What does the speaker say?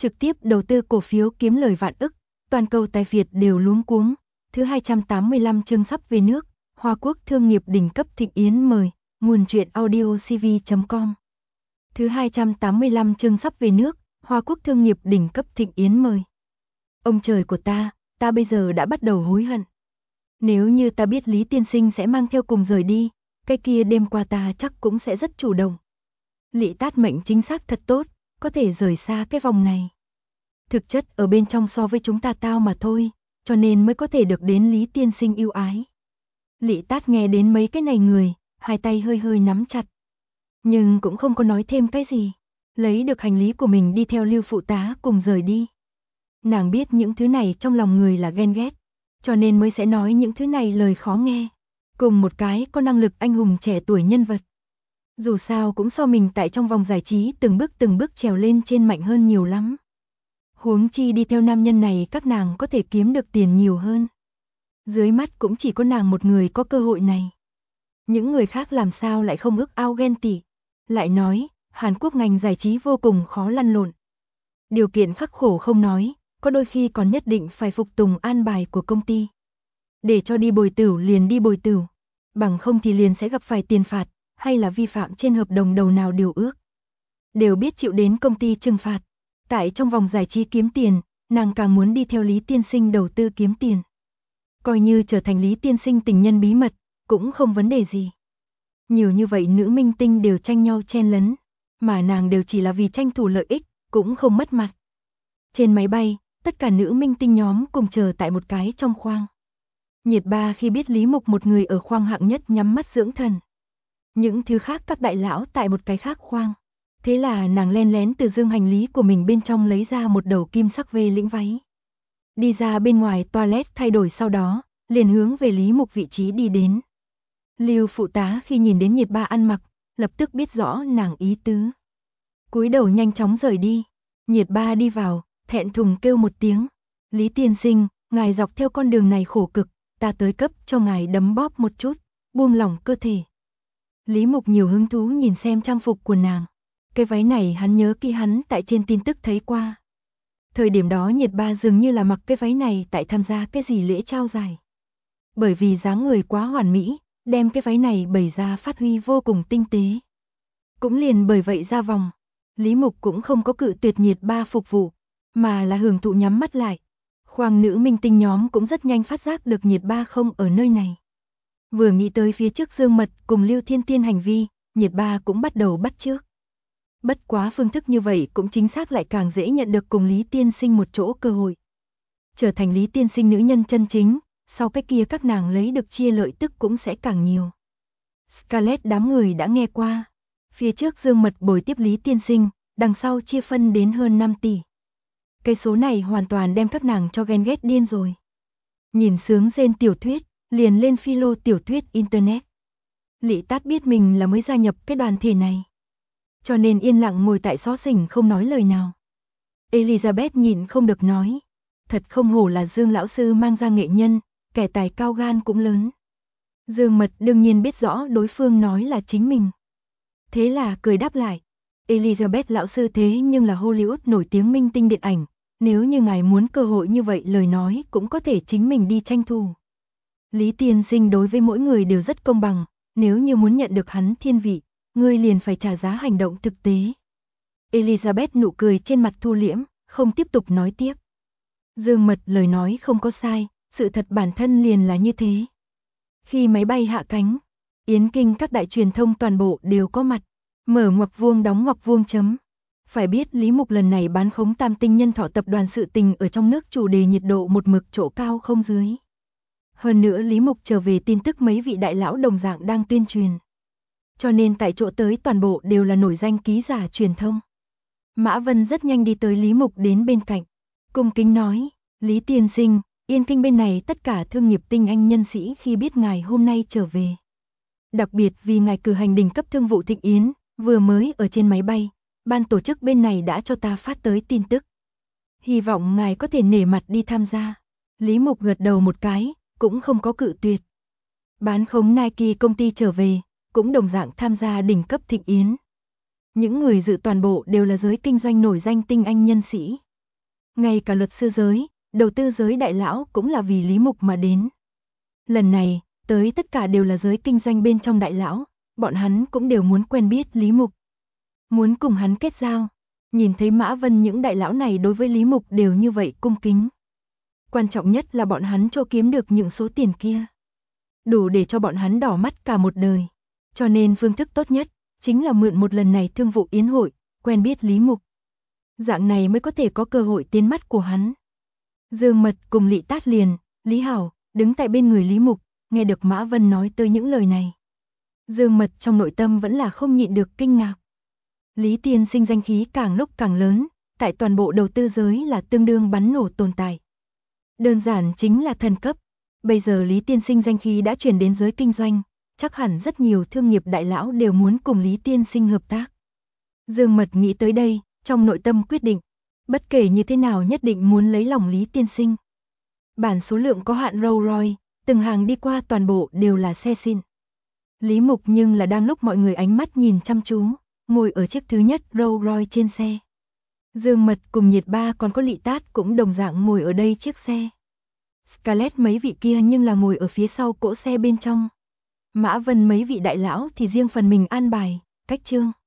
trực tiếp đầu tư cổ phiếu kiếm lời vạn ức, toàn cầu tài Việt đều luống cuống. Thứ 285 chương sắp về nước, Hoa Quốc thương nghiệp đỉnh cấp thịnh yến mời, nguồn truyện audio cv.com. Thứ 285 chương sắp về nước, Hoa Quốc thương nghiệp đỉnh cấp thịnh yến mời. Ông trời của ta bây giờ đã bắt đầu hối hận. Nếu như ta biết Lý tiên sinh sẽ mang theo cùng rời đi, cái kia đêm qua ta chắc cũng sẽ rất chủ động. Lị Tát mệnh chính xác thật tốt, có thể rời xa cái vòng này. Thực chất ở bên trong so với chúng ta tao mà thôi, cho nên mới có thể được đến Lý tiên sinh yêu ái. Lị Tát nghe đến mấy cái này người, hai tay hơi hơi nắm chặt. Nhưng cũng không có nói thêm cái gì, lấy được hành lý của mình đi theo Lưu phụ tá cùng rời đi. Nàng biết những thứ này trong lòng người là ghen ghét, cho nên mới sẽ nói những thứ này lời khó nghe. Cùng một cái có năng lực anh hùng trẻ tuổi nhân vật. Dù sao cũng so mình tại trong vòng giải trí từng bước trèo lên trên mạnh hơn nhiều lắm. Huống chi đi theo nam nhân này các nàng có thể kiếm được tiền nhiều hơn. Dưới mắt cũng chỉ có nàng một người có cơ hội này. Những người khác làm sao lại không ước ao ghen tị. Lại nói, Hàn Quốc ngành giải trí vô cùng khó lăn lộn. Điều kiện khắc khổ không nói, có đôi khi còn nhất định phải phục tùng an bài của công ty. Để cho đi bồi tửu liền đi bồi tửu, bằng không thì liền sẽ gặp phải tiền phạt, hay là vi phạm trên hợp đồng đầu nào điều ước. Đều biết chịu đến công ty trừng phạt. Tại trong vòng giải trí kiếm tiền, nàng càng muốn đi theo Lý tiên sinh đầu tư kiếm tiền. Coi như trở thành Lý tiên sinh tình nhân bí mật, cũng không vấn đề gì. Nhiều như vậy nữ minh tinh đều tranh nhau chen lấn, mà nàng đều chỉ là vì tranh thủ lợi ích, cũng không mất mặt. Trên máy bay, tất cả nữ minh tinh nhóm cùng chờ tại một cái trong khoang. Nhiệt Ba khi biết Lý Mục một người ở khoang hạng nhất nhắm mắt dưỡng thần. Những thứ khác các đại lão tại một cái khác khoang. Thế là nàng len lén từ dương hành lý của mình bên trong lấy ra một đầu kim sắc vê lĩnh váy. Đi ra bên ngoài toilet thay đổi sau đó, liền hướng về Lý Mục vị trí đi đến. Lưu phụ tá khi nhìn đến Nhiệt Ba ăn mặc, lập tức biết rõ nàng ý tứ. Cúi đầu nhanh chóng rời đi. Nhiệt Ba đi vào, thẹn thùng kêu một tiếng. Lý tiên sinh, ngài dọc theo con đường này khổ cực, ta tới cấp cho ngài đấm bóp một chút, buông lỏng cơ thể. Lý Mục nhiều hứng thú nhìn xem trang phục của nàng. Cái váy này hắn nhớ kỹ hắn tại trên tin tức thấy qua. Thời điểm đó Nhiệt Ba dường như là mặc cái váy này tại tham gia cái gì lễ trao giải. Bởi vì dáng người quá hoàn mỹ, đem cái váy này bày ra phát huy vô cùng tinh tế. Cũng liền bởi vậy ra vòng, Lý Mục cũng không có cự tuyệt Nhiệt Ba phục vụ, mà là hưởng thụ nhắm mắt lại. Khoang nữ minh tinh nhóm cũng rất nhanh phát giác được Nhiệt Ba không ở nơi này. Vừa nghĩ tới phía trước Dương Mật cùng Lưu Thiên Tiên hành vi, Nhiệt Ba cũng bắt đầu bắt chước. Bất quá phương thức như vậy cũng chính xác lại càng dễ nhận được cùng Lý tiên sinh một chỗ cơ hội. Trở thành Lý tiên sinh nữ nhân chân chính, sau cái kia các nàng lấy được chia lợi tức cũng sẽ càng nhiều. Scarlett đám người đã nghe qua. Phía trước Dương Mật bồi tiếp Lý tiên sinh, đằng sau chia phân đến hơn 5 tỷ. Cái số này hoàn toàn đem các nàng cho ghen ghét điên rồi. Nhìn sướng rên tiểu thuyết, liền lên philo tiểu thuyết internet. Lị Tát biết mình là mới gia nhập cái đoàn thể này, cho nên yên lặng ngồi tại xó xỉnh không nói lời nào. Elizabeth nhìn không được nói, thật không hổ là Dương lão sư mang ra nghệ nhân, kẻ tài cao gan cũng lớn. Dương Mật đương nhiên biết rõ đối phương nói là chính mình. Thế là cười đáp lại, Elizabeth lão sư thế nhưng là Hollywood nổi tiếng minh tinh điện ảnh, nếu như ngài muốn cơ hội như vậy lời nói cũng có thể chính mình đi tranh thủ. Lý tiên sinh đối với mỗi người đều rất công bằng, nếu như muốn nhận được hắn thiên vị, ngươi liền phải trả giá hành động thực tế. Elizabeth nụ cười trên mặt thu liễm, không tiếp tục nói tiếp. Dương Mật lời nói không có sai, sự thật bản thân liền là như thế. Khi máy bay hạ cánh, Yến Kinh các đại truyền thông toàn bộ đều có mặt, mở ngoặc vuông đóng ngoặc vuông chấm. Phải biết Lý Mục lần này bán khống Tam Tinh Nhân Thọ tập đoàn sự tình ở trong nước chủ đề nhiệt độ một mực chỗ cao không dưới. Hơn nữa Lý Mục trở về tin tức mấy vị đại lão đồng dạng đang tuyên truyền. Cho nên tại chỗ tới toàn bộ đều là nổi danh ký giả truyền thông. Mã Vân rất nhanh đi tới Lý Mục đến bên cạnh. Cung kính nói, Lý tiên sinh, Yên Kinh bên này tất cả thương nghiệp tinh anh nhân sĩ khi biết ngài hôm nay trở về. Đặc biệt vì ngài cử hành đỉnh cấp thương vụ thịnh yến, vừa mới ở trên máy bay, ban tổ chức bên này đã cho ta phát tới tin tức. Hy vọng ngài có thể nể mặt đi tham gia. Lý Mục gật đầu một cái, cũng không có cự tuyệt. Bán khống Nike công ty trở về, cũng đồng dạng tham gia đỉnh cấp thịnh yến. Những người dự toàn bộ đều là giới kinh doanh nổi danh tinh anh nhân sĩ. Ngay cả luật sư giới, đầu tư giới đại lão cũng là vì Lý Mục mà đến. Lần này, tới tất cả đều là giới kinh doanh bên trong đại lão, bọn hắn cũng đều muốn quen biết Lý Mục. Muốn cùng hắn kết giao. Nhìn thấy Mã Vân những đại lão này đối với Lý Mục đều như vậy cung kính. Quan trọng nhất là bọn hắn cho kiếm được những số tiền kia. Đủ để cho bọn hắn đỏ mắt cả một đời. Cho nên phương thức tốt nhất, chính là mượn một lần này thương vụ yến hội, quen biết Lý Mục. Dạng này mới có thể có cơ hội tiến mắt của hắn. Dương Mật cùng Lị Tát Liền, Lý Hảo, đứng tại bên người Lý Mục, nghe được Mã Vân nói tới những lời này. Dương Mật trong nội tâm vẫn là không nhịn được kinh ngạc. Lý tiên sinh danh khí càng lúc càng lớn, tại toàn bộ đầu tư giới là tương đương bắn nổ tồn tại. Đơn giản chính là thần cấp. Bây giờ Lý tiên sinh danh khí đã truyền đến giới kinh doanh, chắc hẳn rất nhiều thương nghiệp đại lão đều muốn cùng Lý tiên sinh hợp tác. Dương Mật nghĩ tới đây, trong nội tâm quyết định, bất kể như thế nào nhất định muốn lấy lòng Lý tiên sinh. Bản số lượng có hạn Rolls Royce, từng hàng đi qua toàn bộ đều là xe xịn. Lý Mục nhưng là đang lúc mọi người ánh mắt nhìn chăm chú, ngồi ở chiếc thứ nhất Rolls Royce trên xe. Dương Mật cùng Nhiệt Ba còn có Lị Tát cũng đồng dạng ngồi ở đây chiếc xe. Scarlett mấy vị kia nhưng là ngồi ở phía sau cỗ xe bên trong. Mã Vân mấy vị đại lão thì riêng phần mình an bài, cách chương.